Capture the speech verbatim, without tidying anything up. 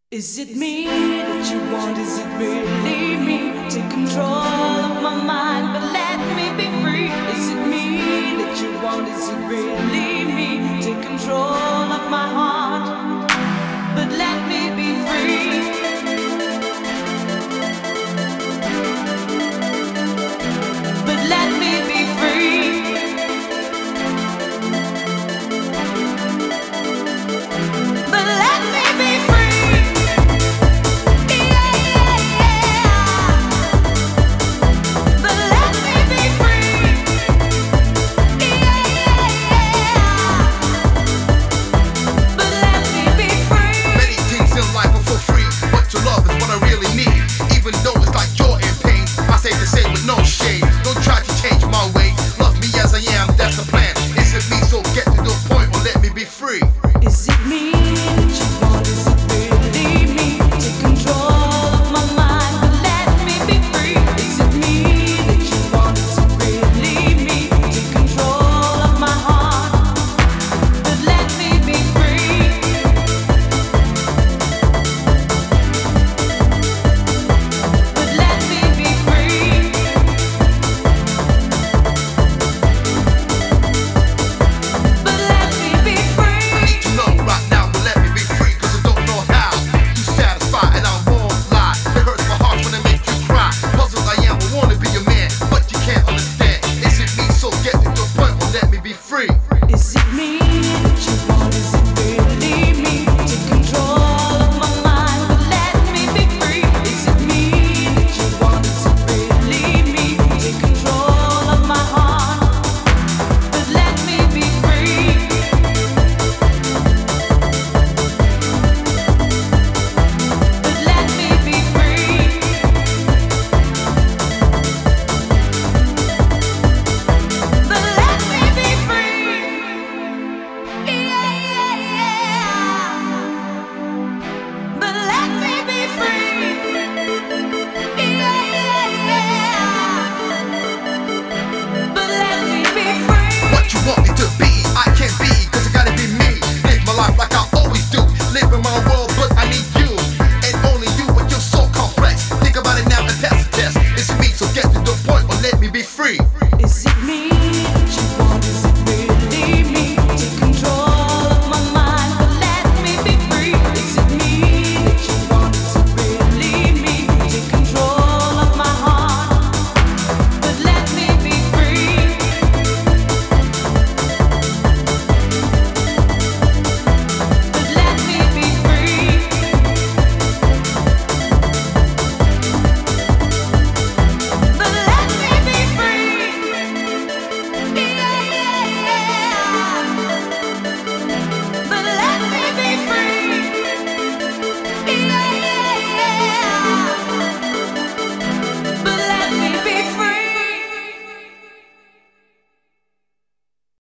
Is it me that you want? Is it really me? Take control of my mind, but let me be free. Is it me that you want? Is it really me? Take control of my heart.